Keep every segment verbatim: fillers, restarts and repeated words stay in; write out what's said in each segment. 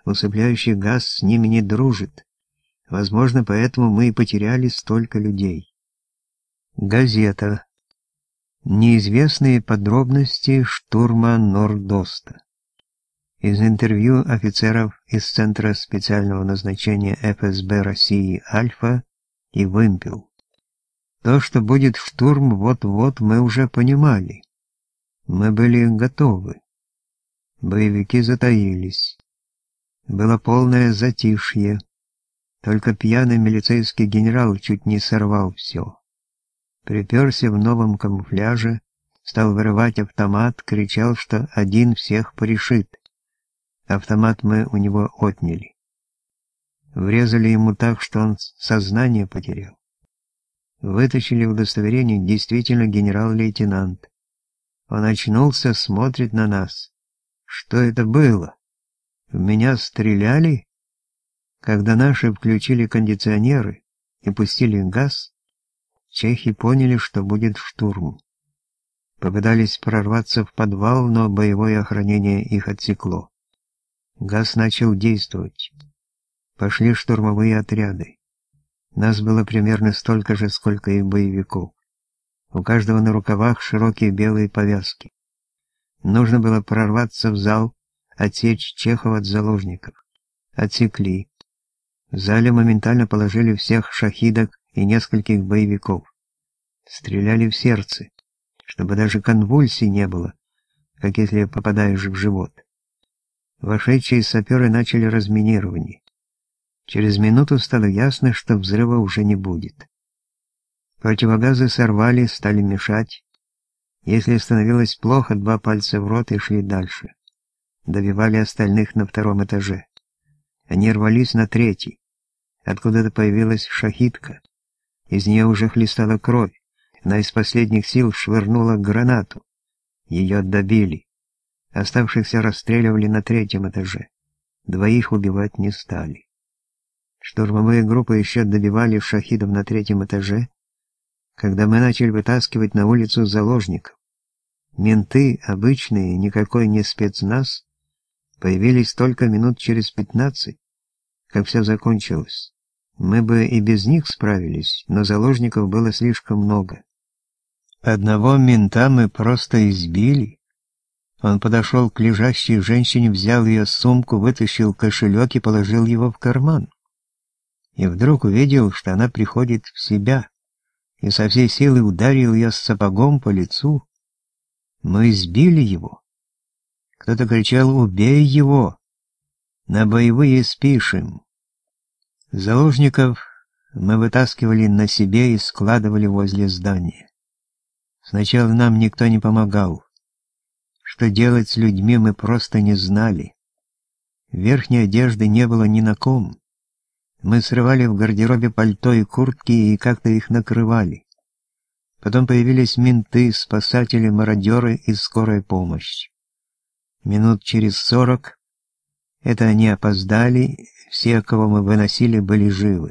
Усыпляющий газ с ними не дружит. Возможно, поэтому мы и потеряли столько людей. Газета. Неизвестные подробности штурма Нордоста. Из интервью офицеров из Центра специального назначения эф эс бэ России «Альфа» и «Вымпел». То, что будет штурм вот-вот, мы уже понимали. Мы были готовы. Боевики затаились. Было полное затишье. Только пьяный милицейский генерал чуть не сорвал все. Приперся в новом камуфляже, стал вырывать автомат, кричал, что один всех порешит. Автомат мы у него отняли. Врезали ему так, что он сознание потерял. Вытащили удостоверение, действительно генерал-лейтенант. Он очнулся, смотрит на нас. Что это было? В меня стреляли? Когда наши включили кондиционеры и пустили газ, чехи поняли, что будет штурм. Попытались прорваться в подвал, но боевое охранение их отсекло. Газ начал действовать. Пошли штурмовые отряды. Нас было примерно столько же, сколько и боевиков. У каждого на рукавах широкие белые повязки. Нужно было прорваться в зал, отсечь чехов от заложников. Отсекли. В зале моментально положили всех шахидок и нескольких боевиков. Стреляли в сердце, чтобы даже конвульсий не было, как если попадаешь в живот. Вошедшие саперы начали разминирование. Через минуту стало ясно, что взрыва уже не будет. Противогазы сорвали, стали мешать. Если становилось плохо, два пальца в рот и шли дальше. Добивали остальных на втором этаже. Они рвались на третий. Откуда-то появилась шахидка. Из нее уже хлестала кровь. Она из последних сил швырнула гранату. Ее добили. Оставшихся расстреливали на третьем этаже. Двоих убивать не стали. Штурмовые группы еще добивали шахидов на третьем этаже, когда мы начали вытаскивать на улицу заложников. Менты, обычные, никакой не спецназ, появились только минут через пятнадцать, как все закончилось. Мы бы и без них справились, но заложников было слишком много. Одного мента мы просто избили. Он подошел к лежащей женщине, взял ее сумку, вытащил кошелек и положил его в карман. И вдруг увидел, что она приходит в себя, и со всей силы ударил ее сапогом по лицу. Мы избили его. Кто-то кричал: «Убей его! На боевые спишем!» Заложников мы вытаскивали на себе и складывали возле здания. Сначала нам никто не помогал. Что делать с людьми мы просто не знали. Верхней одежды не было ни на ком. Мы срывали в гардеробе пальто и куртки и как-то их накрывали. Потом появились менты, спасатели, мародеры и скорая помощь. Минут через сорок, это они опоздали, все, кого мы выносили, были живы.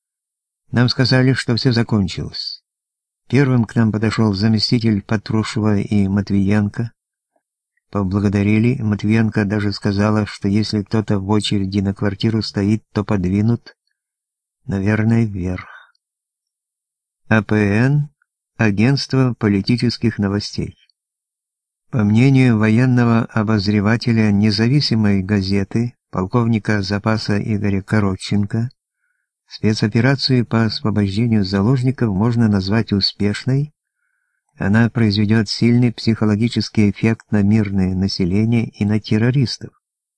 Нам сказали, что все закончилось. Первым к нам подошел заместитель Патрушева и Матвиенко. Поблагодарили. Матвиенко даже сказала, что если кто-то в очереди на квартиру стоит, то подвинут, наверное, вверх. а пэ эн – Агентство политических новостей. По мнению военного обозревателя независимой газеты, полковника запаса Игоря Коротченко, спецоперацию по освобождению заложников можно назвать успешной. Она произведет сильный психологический эффект на мирное население и на террористов.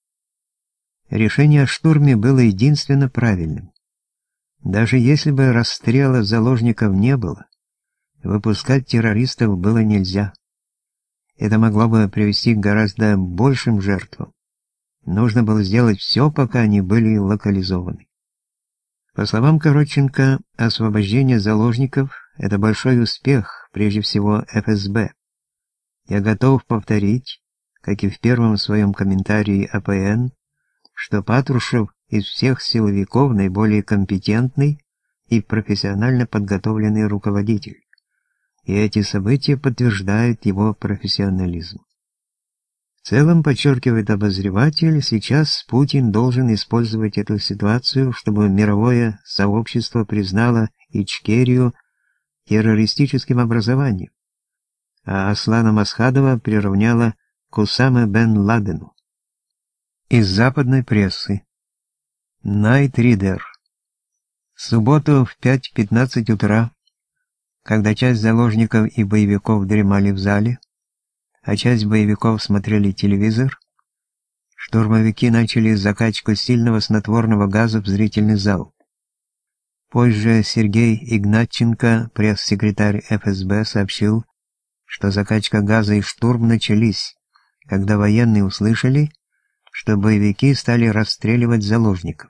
Решение о штурме было единственно правильным. Даже если бы расстрела заложников не было, выпускать террористов было нельзя. Это могло бы привести к гораздо большим жертвам. Нужно было сделать все, пока они были локализованы. По словам Коротченко, освобождение заложников – это большой успех, прежде всего эф эс бэ. Я готов повторить, как и в первом своем комментарии а пэ эн, что Патрушев из всех силовиков наиболее компетентный и профессионально подготовленный руководитель. И эти события подтверждают его профессионализм. В целом, подчеркивает обозреватель, сейчас Путин должен использовать эту ситуацию, чтобы мировое сообщество признало Ичкерию террористическим образованием, а Аслана Масхадова приравняло к Усаме бен Ладену. Из западной прессы. Night Reader. В субботу в пять пятнадцать утра, когда часть заложников и боевиков дремали в зале, а часть боевиков смотрели телевизор, штурмовики начали закачку сильного снотворного газа в зрительный зал. Позже Сергей Игнатченко, пресс-секретарь эф эс бэ, сообщил, что закачка газа и штурм начались, когда военные услышали, что боевики стали расстреливать заложников.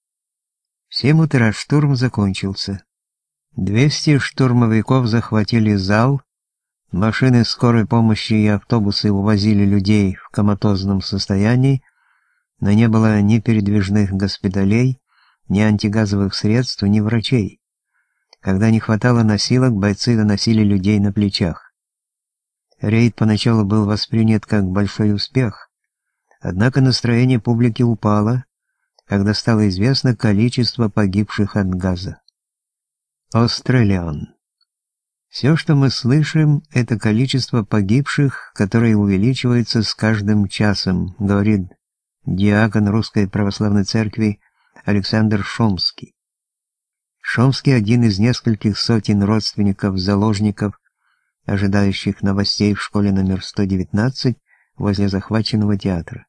В семь утра штурм закончился. двести штурмовиков захватили зал, машины скорой помощи и автобусы увозили людей в коматозном состоянии, но не было ни передвижных госпиталей, ни антигазовых средств, ни врачей. Когда не хватало носилок, бойцы выносили людей на плечах. Рейд поначалу был воспринят как большой успех, однако настроение публики упало, когда стало известно количество погибших от газа. Australian. Все, что мы слышим, это количество погибших, которое увеличивается с каждым часом, говорит диакон Русской Православной Церкви Александр Шомский. Шомский один из нескольких сотен родственников заложников, ожидающих новостей в школе номер сто девятнадцать возле захваченного театра.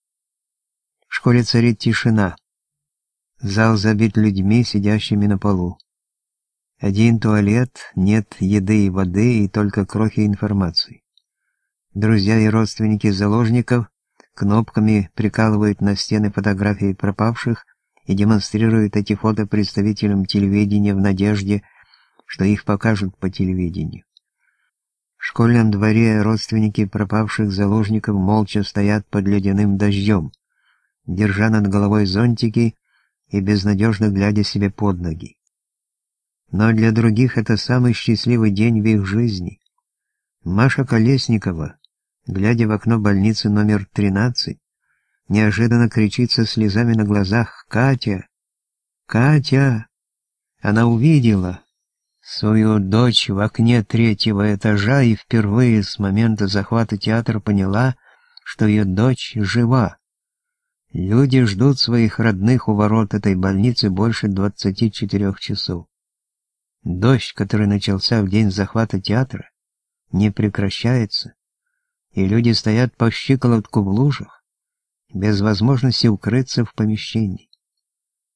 В школе царит тишина. Зал забит людьми, сидящими на полу. Один туалет, нет еды и воды и только крохи информации. Друзья и родственники заложников кнопками прикалывают на стены фотографии пропавших и демонстрируют эти фото представителям телевидения в надежде, что их покажут по телевидению. В школьном дворе родственники пропавших заложников молча стоят под ледяным дождем, держа над головой зонтики и безнадежно глядя себе под ноги. Но для других это самый счастливый день в их жизни. Маша Колесникова, глядя в окно больницы номер тринадцать, неожиданно кричит со слезами на глазах: «Катя! Катя!» Она увидела свою дочь в окне третьего этажа и впервые с момента захвата театра поняла, что ее дочь жива. Люди ждут своих родных у ворот этой больницы больше двадцати четырёх часов. Дождь, который начался в день захвата театра, не прекращается, и люди стоят по щиколотку в лужах, без возможности укрыться в помещении.